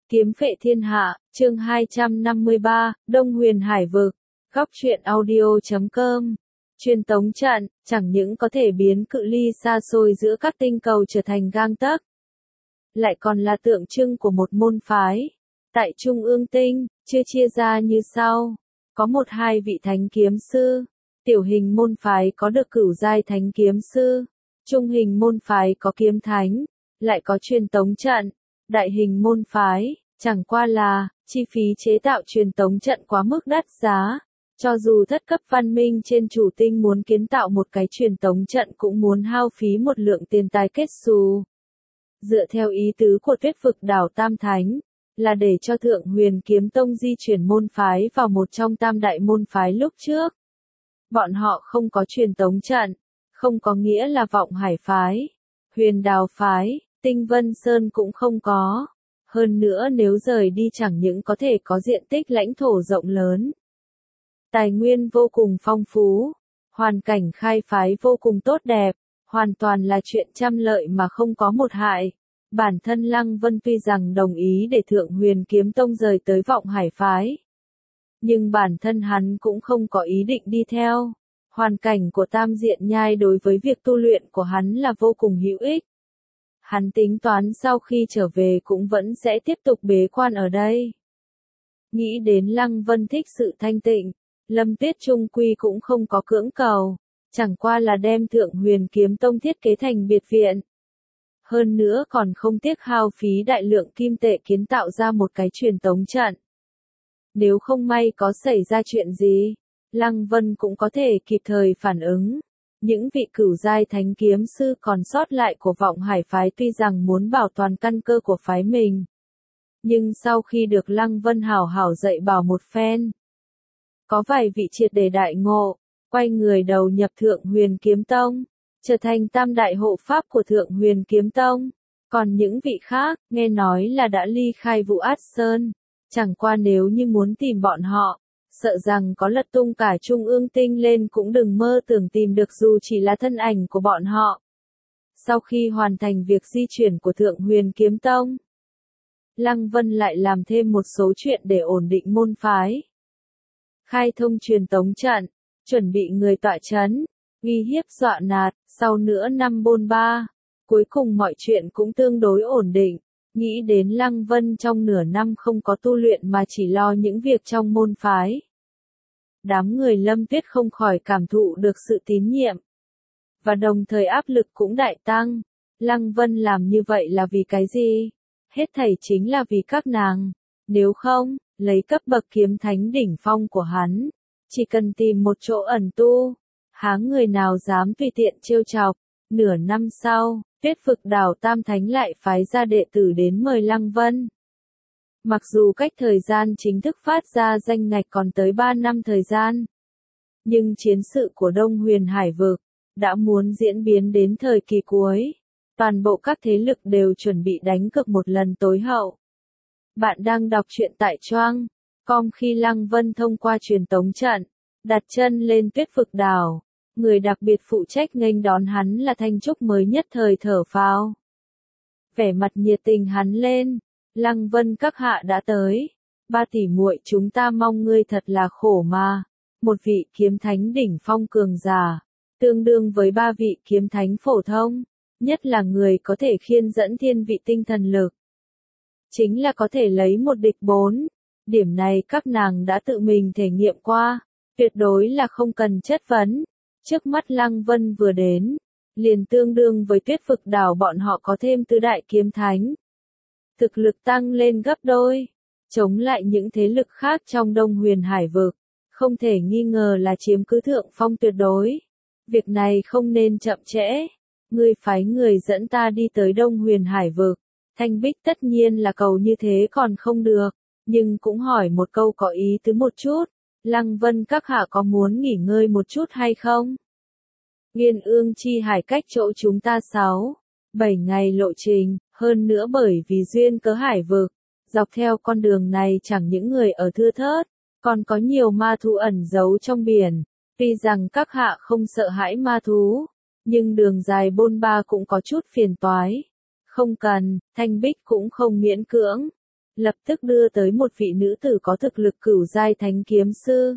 Kiếm phệ thiên hạ, chương 253, Đông Huyền Hải vực. Góc truyện audio.com. Truyền tống trận, chẳng những có thể biến cự ly xa xôi giữa các tinh cầu trở thành gang tấc, lại còn là tượng trưng của một môn phái. Tại Trung ương tinh, chia ra như sau. Có 1-2 vị thánh kiếm sư. Tiểu hình môn phái có được cửu giai thánh kiếm sư. Trung hình môn phái có kiếm thánh. Lại có truyền tống trận. Đại hình môn phái, chẳng qua là, chi phí chế tạo truyền tống trận quá mức đắt giá. Cho dù thất cấp văn minh trên chủ tinh muốn kiến tạo một cái truyền tống trận cũng muốn hao phí một lượng tiền tài kết xù. Dựa theo ý tứ của Tuyết vực đảo Tam Thánh, là để cho Thượng Huyền Kiếm Tông di chuyển môn phái vào một trong tam đại môn phái lúc trước. Bọn họ không có truyền tống trận, không có nghĩa là Vọng Hải phái, Huyền Đào phái, Tinh Vân Sơn cũng không có. Hơn nữa nếu rời đi chẳng những có thể có diện tích lãnh thổ rộng lớn, tài nguyên vô cùng phong phú, hoàn cảnh khai phái vô cùng tốt đẹp, hoàn toàn là chuyện trăm lợi mà không có một hại. Bản thân Lăng Vân tuy rằng đồng ý để Thượng Huyền Kiếm Tông rời tới Vọng Hải phái, nhưng bản thân hắn cũng không có ý định đi theo. Hoàn cảnh của Tam Diện Nhai đối với việc tu luyện của hắn là vô cùng hữu ích. Hắn tính toán sau khi trở về cũng vẫn sẽ tiếp tục bế quan ở đây. Nghĩ đến Lăng Vân thích sự thanh tịnh, Lâm Tuyết chung quy cũng không có cưỡng cầu, chẳng qua là đem Thượng Huyền Kiếm Tông thiết kế thành biệt viện. Hơn nữa còn không tiếc hao phí đại lượng kim tệ kiến tạo ra một cái truyền tống trận. Nếu không may có xảy ra chuyện gì, Lăng Vân cũng có thể kịp thời phản ứng. Những vị cửu giai thánh kiếm sư còn sót lại của Vọng Hải phái tuy rằng muốn bảo toàn căn cơ của phái mình, nhưng sau khi được Lăng Vân hảo hảo dạy bảo một phen, có vài vị triệt để đại ngộ, quay người đầu nhập Thượng Huyền Kiếm Tông, trở thành tam đại hộ pháp của Thượng Huyền Kiếm Tông. Còn những vị khác, nghe nói là đã ly khai Vũ Át Sơn, chẳng qua nếu như muốn tìm bọn họ, sợ rằng có lật tung cả Trung ương tinh lên cũng đừng mơ tưởng tìm được dù chỉ là thân ảnh của bọn họ. Sau khi hoàn thành việc di chuyển của Thượng Huyền Kiếm Tông, Lăng Vân lại làm thêm một số chuyện để ổn định môn phái. Khai thông truyền tống trận, chuẩn bị người tọa chấn, uy hiếp dọa nạt, sau nửa năm bôn ba, cuối cùng mọi chuyện cũng tương đối ổn định. Nghĩ đến Lăng Vân trong nửa năm không có tu luyện mà chỉ lo những việc trong môn phái, đám người Lâm Tuyết không khỏi cảm thụ được sự tín nhiệm, và đồng thời áp lực cũng đại tăng. Lăng Vân làm như vậy là vì cái gì? Hết thảy chính là vì các nàng. Nếu không, lấy cấp bậc kiếm thánh đỉnh phong của hắn, chỉ cần tìm một chỗ ẩn tu, há người nào dám tùy tiện trêu chọc. Nửa năm sau, Tuyết vực đảo Tam Thánh lại phái ra đệ tử đến mời Lăng Vân. Mặc dù cách thời gian chính thức phát ra danh ngạch còn tới 3 năm thời gian, nhưng chiến sự của Đông Huyền Hải vực đã muốn diễn biến đến thời kỳ cuối. Toàn bộ các thế lực đều chuẩn bị đánh cược một lần tối hậu. Bạn đang đọc truyện tại Choang.com. Khi Lăng Vân thông qua truyền tống trận, đặt chân lên Tuyết vực đảo, người đặc biệt phụ trách nghênh đón hắn là Thanh Trúc mới nhất thời thở phào. Vẻ mặt nhiệt tình hắn lên, Lăng Vân các hạ đã tới. 3 tỷ muội chúng ta mong ngươi thật là khổ mà. Một vị kiếm thánh đỉnh phong cường giả, tương đương với 3 vị kiếm thánh phổ thông, nhất là người có thể khiên dẫn thiên vị tinh thần lực. Chính là có thể lấy một địch 4. Điểm này các nàng đã tự mình thể nghiệm qua, tuyệt đối là không cần chất vấn. Trước mắt Lăng Vân vừa đến, liền tương đương với Tuyết vực đảo bọn họ có thêm tứ đại kiếm thánh. Thực lực tăng lên gấp đôi, chống lại những thế lực khác trong Đông Huyền Hải vực, không thể nghi ngờ là chiếm cứ thượng phong tuyệt đối. Việc này không nên chậm trễ, ngươi phái người dẫn ta đi tới Đông Huyền Hải vực. Thanh Bích tất nhiên là cầu như thế còn không được, nhưng cũng hỏi một câu có ý tứ một chút. Lăng Vân các hạ có muốn nghỉ ngơi một chút hay không? Nguyên Ương Chi Hải cách chỗ chúng ta 7 ngày lộ trình, hơn nữa bởi vì duyên cớ hải vực, dọc theo con đường này chẳng những người ở thưa thớt, còn có nhiều ma thú ẩn giấu trong biển. Tuy rằng các hạ không sợ hãi ma thú, nhưng đường dài bôn ba cũng có chút phiền toái. Không cần, Thanh Bích cũng không miễn cưỡng. lập tức đưa tới một vị nữ tử có thực lực cửu giai thánh kiếm sư.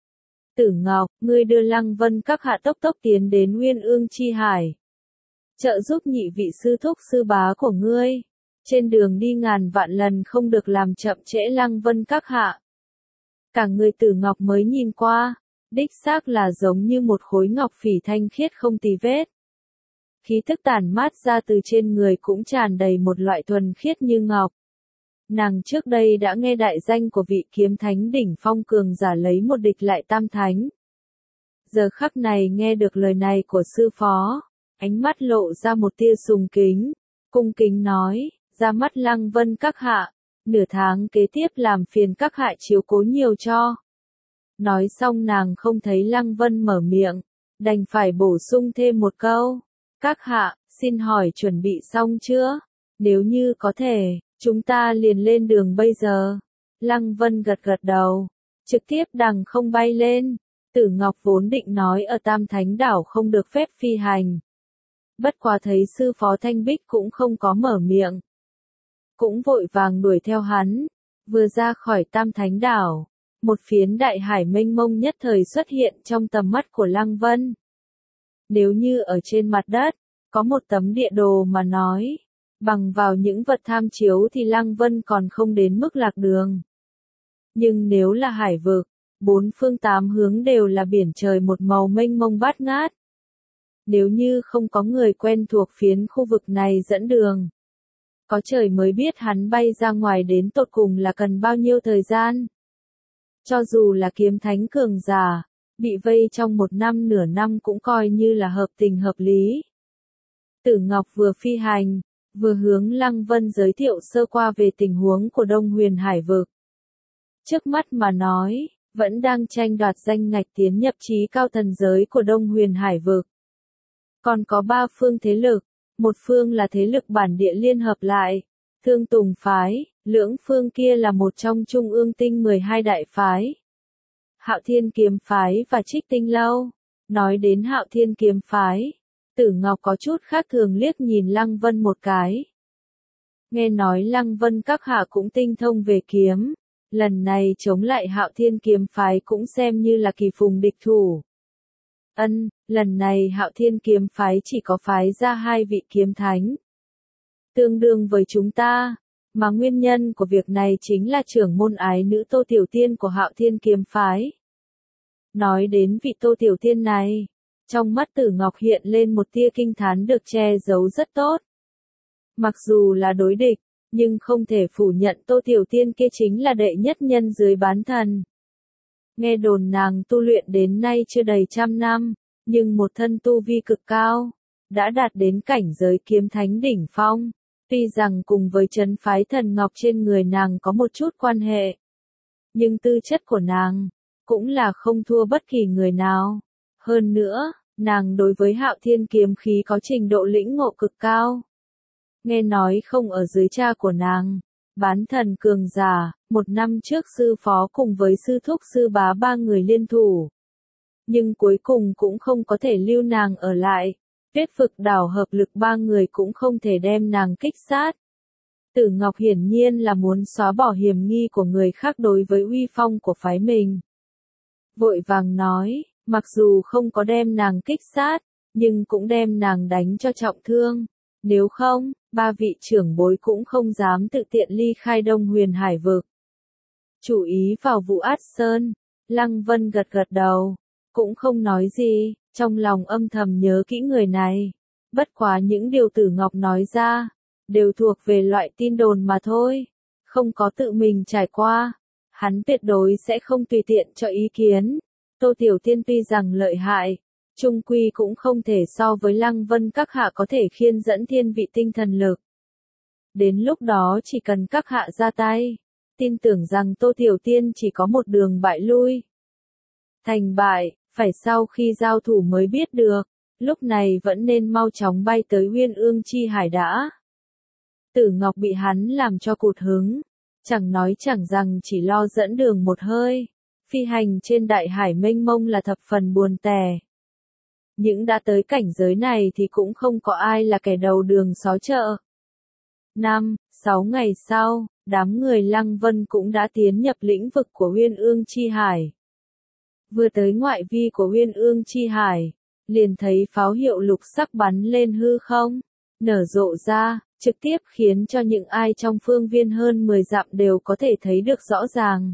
Tử Ngọc, ngươi đưa Lăng Vân các hạ tốc tốc tiến đến Nguyên Ương Chi Hải. Trợ giúp nhị vị sư thúc sư bá của ngươi. Trên đường đi ngàn vạn lần không được làm chậm trễ Lăng Vân các hạ. Cả người Tử Ngọc mới nhìn qua, đích xác là giống như một khối ngọc phỉ thanh khiết không tì vết. Khí thức tản mát ra từ trên người cũng tràn đầy một loại thuần khiết như ngọc. Nàng trước đây đã nghe đại danh của vị kiếm thánh đỉnh phong cường giả lấy một địch lại tam thánh. Giờ khắc này nghe được lời này của sư phó, ánh mắt lộ ra một tia sùng kính, cung kính nói, ra mắt Lăng Vân các hạ, nửa tháng kế tiếp làm phiền các hạ chiếu cố nhiều cho. Nói xong nàng không thấy Lăng Vân mở miệng, đành phải bổ sung thêm một câu, các hạ, xin hỏi chuẩn bị xong chưa? Nếu như có thể, chúng ta liền lên đường bây giờ. Lăng Vân gật gật đầu, trực tiếp đằng không bay lên. Tử Ngọc vốn định nói ở Tam Thánh Đảo không được phép phi hành. Bất quá thấy sư phó Thanh Bích cũng không có mở miệng. Cũng vội vàng đuổi theo hắn, vừa ra khỏi Tam Thánh Đảo. Một phiến đại hải mênh mông nhất thời xuất hiện trong tầm mắt của Lăng Vân. Nếu như ở trên mặt đất, có một tấm địa đồ mà nói, bằng vào những vật tham chiếu thì Lăng Vân còn không đến mức lạc đường. Nhưng nếu là hải vực, bốn phương tám hướng đều là biển trời một màu mênh mông bát ngát. Nếu như không có người quen thuộc phiến khu vực này dẫn đường, có trời mới biết hắn bay ra ngoài đến tột cùng là cần bao nhiêu thời gian. Cho dù là kiếm thánh cường giả, bị vây trong một năm nửa năm cũng coi như là hợp tình hợp lý. Tử Ngọc vừa phi hành, vừa hướng Lăng Vân giới thiệu sơ qua về tình huống của Đông Huyền Hải vực. Trước mắt mà nói, vẫn đang tranh đoạt danh ngạch tiến nhập chí cao thần giới của Đông Huyền Hải vực. Còn có 3 phương thế lực, một phương là thế lực bản địa liên hợp lại, Thương Tùng phái, lưỡng phương kia là một trong Trung ương tinh 12 đại phái. Hạo Thiên kiếm phái và Trích Tinh lâu. Nói đến Hạo Thiên kiếm phái, Tử Ngọc có chút khác thường liếc nhìn Lăng Vân một cái. Nghe nói Lăng Vân các hạ cũng tinh thông về kiếm, lần này chống lại Hạo Thiên kiếm phái cũng xem như là kỳ phùng địch thủ. Lần này Hạo Thiên kiếm phái chỉ có phái ra 2 vị kiếm thánh. Tương đương với chúng ta, mà nguyên nhân của việc này chính là trưởng môn ái nữ Tô Tiểu Tiên của Hạo Thiên kiếm phái. Nói đến vị Tô Tiểu Tiên này, trong mắt Tử Ngọc hiện lên một tia kinh thán được che giấu rất tốt. Mặc dù là đối địch, nhưng không thể phủ nhận Tô Tiểu Tiên kia chính là đệ nhất nhân dưới bán thần. Nghe đồn nàng tu luyện đến nay chưa đầy 100 năm, nhưng một thân tu vi cực cao, đã đạt đến cảnh giới kiếm thánh đỉnh phong. Tuy rằng cùng với trấn phái thần ngọc trên người nàng có một chút quan hệ, nhưng tư chất của nàng cũng là không thua bất kỳ người nào. Hơn nữa, nàng đối với Hạo Thiên kiếm khí có trình độ lĩnh ngộ cực cao. Nghe nói không ở dưới cha của nàng, bán thần cường giả, 1 năm trước sư phó cùng với sư thúc sư bá 3 người liên thủ. Nhưng cuối cùng cũng không có thể lưu nàng ở lại. Tuyết Vực đảo hợp lực 3 người cũng không thể đem nàng kích sát. Tử Ngọc hiển nhiên là muốn xóa bỏ hiểm nghi của người khác đối với uy phong của phái mình. Vội vàng nói, mặc dù không có đem nàng kích sát, nhưng cũng đem nàng đánh cho trọng thương. Nếu không, 3 vị trưởng bối cũng không dám tự tiện ly khai Đông Huyền Hải vực. Chú ý vào vụ Át Sơn, Lăng Vân gật gật đầu, cũng không nói gì, trong lòng âm thầm nhớ kỹ người này. Bất quá những điều Tử Ngọc nói ra, đều thuộc về loại tin đồn mà thôi, không có tự mình trải qua. Hắn tuyệt đối sẽ không tùy tiện cho ý kiến. Tô Tiểu Tiên tuy rằng lợi hại, chung quy cũng không thể so với Lăng Vân các hạ có thể khiên dẫn thiên vị tinh thần lực. Đến lúc đó chỉ cần các hạ ra tay, tin tưởng rằng Tô Tiểu Tiên chỉ có một đường bại lui. Thành bại, phải sau khi giao thủ mới biết được, lúc này vẫn nên mau chóng bay tới Uyên Ương Chi Hải đã. Tử Ngọc bị hắn làm cho cụt hứng, chẳng nói chẳng rằng chỉ lo dẫn đường một hơi, phi hành trên đại hải mênh mông là thập phần buồn tẻ. Những đã tới cảnh giới này thì cũng không có ai là kẻ đầu đường xó chợ. 5, 6 ngày sau, đám người Lăng Vân cũng đã tiến nhập lĩnh vực của Uyên Ương Chi Hải. Vừa tới ngoại vi của Uyên Ương Chi Hải, liền thấy pháo hiệu lục sắc bắn lên hư không, nở rộ ra, trực tiếp khiến cho những ai trong phương viên hơn 10 dặm đều có thể thấy được rõ ràng.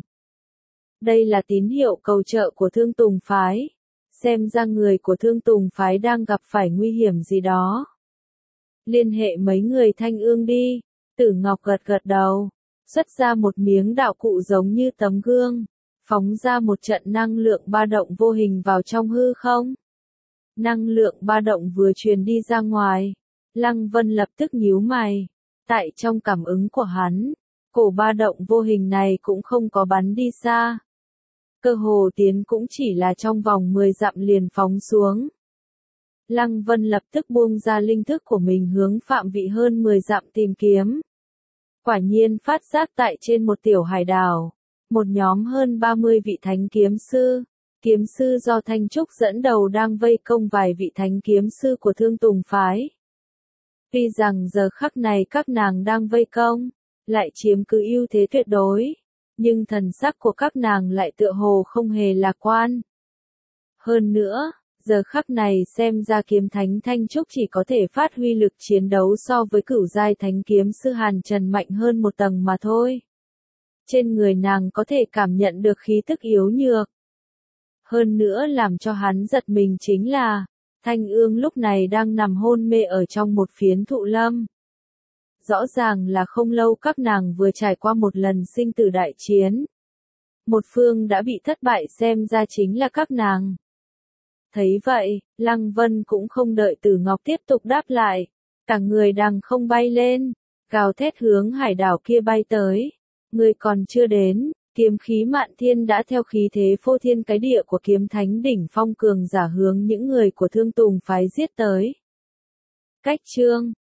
Đây là tín hiệu cầu trợ của Thương Tùng Phái. Xem ra người của Thương Tùng Phái đang gặp phải nguy hiểm gì đó. Liên hệ mấy người Thanh Ương đi. Tử Ngọc gật gật đầu, xuất ra một miếng đạo cụ giống như tấm gương, phóng ra một trận năng lượng ba động vô hình vào trong hư không. Năng lượng ba động vừa truyền đi ra ngoài, Lăng Vân lập tức nhíu mày. Tại trong cảm ứng của hắn, cổ ba động vô hình này cũng không có bắn đi xa. Cơ hồ tiến cũng chỉ là trong vòng 10 dặm liền phóng xuống. Lăng Vân lập tức buông ra linh thức của mình hướng phạm vị hơn 10 dặm tìm kiếm. Quả nhiên phát giác tại trên một tiểu hải đảo, một nhóm hơn 30 vị thánh kiếm sư do Thanh Trúc dẫn đầu đang vây công vài vị thánh kiếm sư của Thương Tùng Phái. Tuy rằng giờ khắc này các nàng đang vây công, lại chiếm cứ ưu thế tuyệt đối, nhưng thần sắc của các nàng lại tựa hồ không hề lạc quan. Hơn nữa, giờ khắc này xem ra kiếm thánh Thanh Trúc chỉ có thể phát huy lực chiến đấu so với cửu giai thánh kiếm sư Hàn Trần mạnh hơn một tầng mà thôi. Trên người nàng có thể cảm nhận được khí tức yếu nhược. Hơn nữa làm cho hắn giật mình chính là, Thanh Ương lúc này đang nằm hôn mê ở trong một phiến thụ lâm. Rõ ràng là không lâu các nàng vừa trải qua một lần sinh tử đại chiến. Một phương đã bị thất bại xem ra chính là các nàng. Thấy vậy, Lăng Vân cũng không đợi Tử Ngọc tiếp tục đáp lại. Cả người đằng không bay lên, gào thét hướng hải đảo kia bay tới. Người còn chưa đến, kiếm khí Mạn Thiên đã theo khí thế phô thiên cái địa của kiếm thánh đỉnh phong cường giả hướng những người của Thương Tùng Phái giết tới. Cách chương